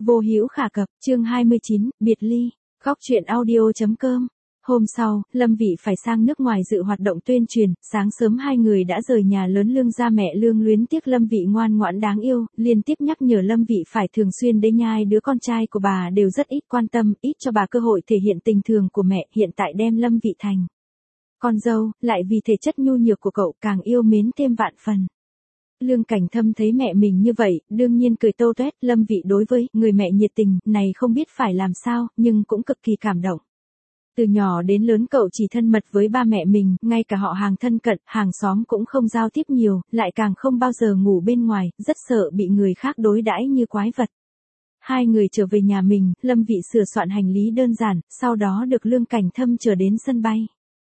Vô hữu khả cập, chương 29, biệt ly. Góc truyện audio.com. Hôm sau, Lâm Vị phải sang nước ngoài dự hoạt động tuyên truyền, sáng sớm hai người đã rời nhà lớn Lương ra. Mẹ Lương luyến tiếc Lâm Vị ngoan ngoãn đáng yêu, liên tiếp nhắc nhở Lâm Vị phải thường xuyên đế nhai đứa con trai của bà đều rất ít quan tâm, ít cho bà cơ hội thể hiện tình thương của mẹ, hiện tại đem Lâm Vị thành con dâu, lại vì thể chất nhu nhược của cậu càng yêu mến thêm vạn phần. Lương Cảnh Thâm thấy mẹ mình như vậy, đương nhiên cười tô toét. Lâm Vị đối với người mẹ nhiệt tình này không biết phải làm sao, nhưng cũng cực kỳ cảm động. Từ nhỏ đến lớn cậu chỉ thân mật với ba mẹ mình, ngay cả họ hàng thân cận, hàng xóm cũng không giao tiếp nhiều, lại càng không bao giờ ngủ bên ngoài, rất sợ bị người khác đối đãi như quái vật. Hai người trở về nhà mình, Lâm Vị sửa soạn hành lý đơn giản, sau đó được Lương Cảnh Thâm chờ đến sân bay.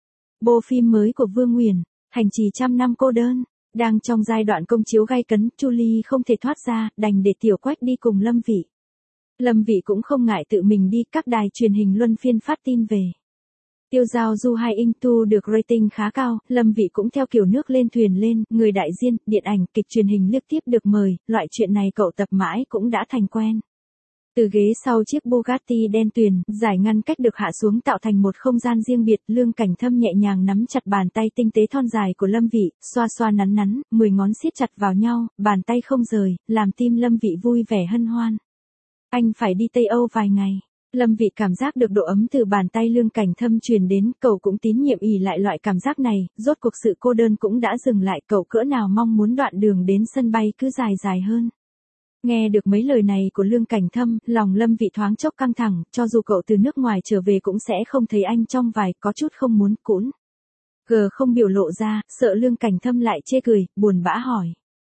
Bộ phim mới của Vương Uyển, Hành trì trăm năm cô đơn, đang trong giai đoạn công chiếu gay cấn, Chu Ly không thể thoát ra, đành để Tiểu Quách đi cùng Lâm Vị. Lâm Vị cũng không ngại tự mình đi, các đài truyền hình luân phiên phát tin về. Tiêu Giao Du 2 Into được rating khá cao, Lâm Vị cũng theo kiểu nước lên thuyền lên, người đại diện, điện ảnh, kịch truyền hình liên tiếp được mời, loại chuyện này cậu tập mãi cũng đã thành quen. Từ ghế sau chiếc Bugatti đen tuyền, giải ngăn cách được hạ xuống tạo thành một không gian riêng biệt. Lương Cảnh Thâm nhẹ nhàng nắm chặt bàn tay tinh tế thon dài của Lâm Vị, xoa xoa nắn nắn, 10 ngón siết chặt vào nhau, bàn tay không rời, làm tim Lâm Vị vui vẻ hân hoan. Anh phải đi Tây Âu vài ngày. Lâm Vị cảm giác được độ ấm từ bàn tay Lương Cảnh Thâm truyền đến, cậu cũng tín nhiệm ỉ lại loại cảm giác này, rốt cuộc sự cô đơn cũng đã dừng lại, cậu cỡ nào mong muốn đoạn đường đến sân bay cứ dài dài hơn. Nghe được mấy lời này của Lương Cảnh Thâm, lòng Lâm Vị thoáng chốc căng thẳng, cho dù cậu từ nước ngoài trở về cũng sẽ không thấy anh trong vài, có chút không muốn cũn. Không biểu lộ ra, sợ Lương Cảnh Thâm lại chê cười, buồn bã hỏi.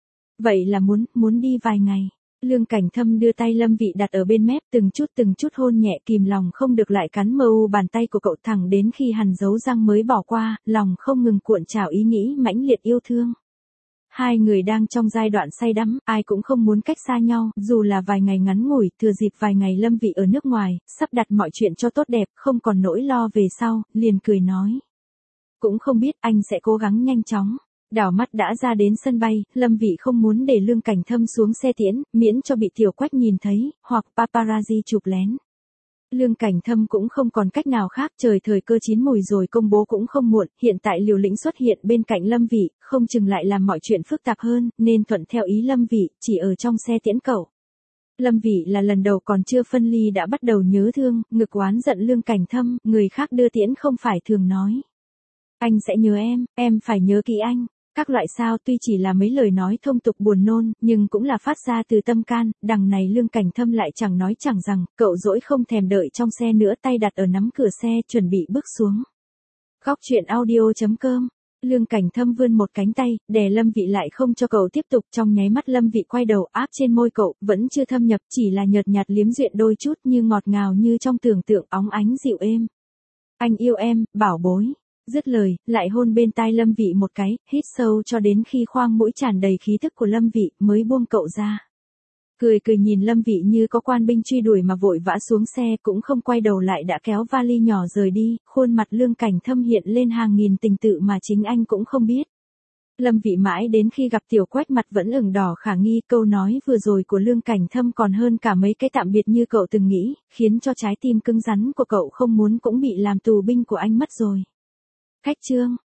Vậy là muốn đi vài ngày. Lương Cảnh Thâm đưa tay Lâm Vị đặt ở bên mép, từng chút hôn nhẹ, kìm lòng không được lại cắn mờ u bàn tay của cậu thẳng đến khi hằn dấu răng mới bỏ qua, lòng không ngừng cuộn trào ý nghĩ mãnh liệt yêu thương. Hai người đang trong giai đoạn say đắm, ai cũng không muốn cách xa nhau, dù là vài ngày ngắn ngủi, thừa dịp vài ngày Lâm Vị ở nước ngoài, sắp đặt mọi chuyện cho tốt đẹp, không còn nỗi lo về sau, liền cười nói. Cũng không biết anh sẽ cố gắng nhanh chóng. Đảo mắt đã ra đến sân bay, Lâm Vị không muốn để Lương Cảnh Thâm xuống xe tiễn, miễn cho bị Tiểu Quách nhìn thấy, hoặc paparazzi chụp lén. Lương Cảnh Thâm cũng không còn cách nào khác, thời cơ chín mùi rồi công bố cũng không muộn, hiện tại Liều Lĩnh xuất hiện bên cạnh Lâm Vị, không chừng lại làm mọi chuyện phức tạp hơn, nên thuận theo ý Lâm Vị, chỉ ở trong xe tiễn cậu. Lâm Vị là lần đầu còn chưa phân ly đã bắt đầu nhớ thương, ngực oán giận Lương Cảnh Thâm, người khác đưa tiễn không phải thường nói. Anh sẽ nhớ em phải nhớ kỹ anh. Các loại sao tuy chỉ là mấy lời nói thông tục buồn nôn, nhưng cũng là phát ra từ tâm can, đằng này Lương Cảnh Thâm lại chẳng nói chẳng rằng, cậu dỗi không thèm đợi trong xe nữa, tay đặt ở nắm cửa xe, chuẩn bị bước xuống. Góc truyện audio.com. Lương Cảnh Thâm vươn một cánh tay, đè Lâm Vị lại không cho cậu tiếp tục, trong nháy mắt Lâm Vị quay đầu áp trên môi cậu, vẫn chưa thâm nhập, chỉ là nhợt nhạt liếm duyện đôi chút như ngọt ngào như trong tưởng tượng óng ánh dịu êm. Anh yêu em, bảo bối. Dứt lời, lại hôn bên tai Lâm Vị một cái, hít sâu cho đến khi khoang mũi tràn đầy khí thức của Lâm Vị, mới buông cậu ra. Cười nhìn Lâm Vị như có quan binh truy đuổi mà vội vã xuống xe, cũng không quay đầu lại đã kéo vali nhỏ rời đi, khuôn mặt Lương Cảnh Thâm hiện lên hàng nghìn tình tự mà chính anh cũng không biết. Lâm Vị mãi đến khi gặp Tiểu Quách mặt vẫn ửng đỏ khả nghi, câu nói vừa rồi của Lương Cảnh Thâm còn hơn cả mấy cái tạm biệt như cậu từng nghĩ, khiến cho trái tim cứng rắn của cậu không muốn cũng bị làm tù binh của anh mất rồi. Khách trương,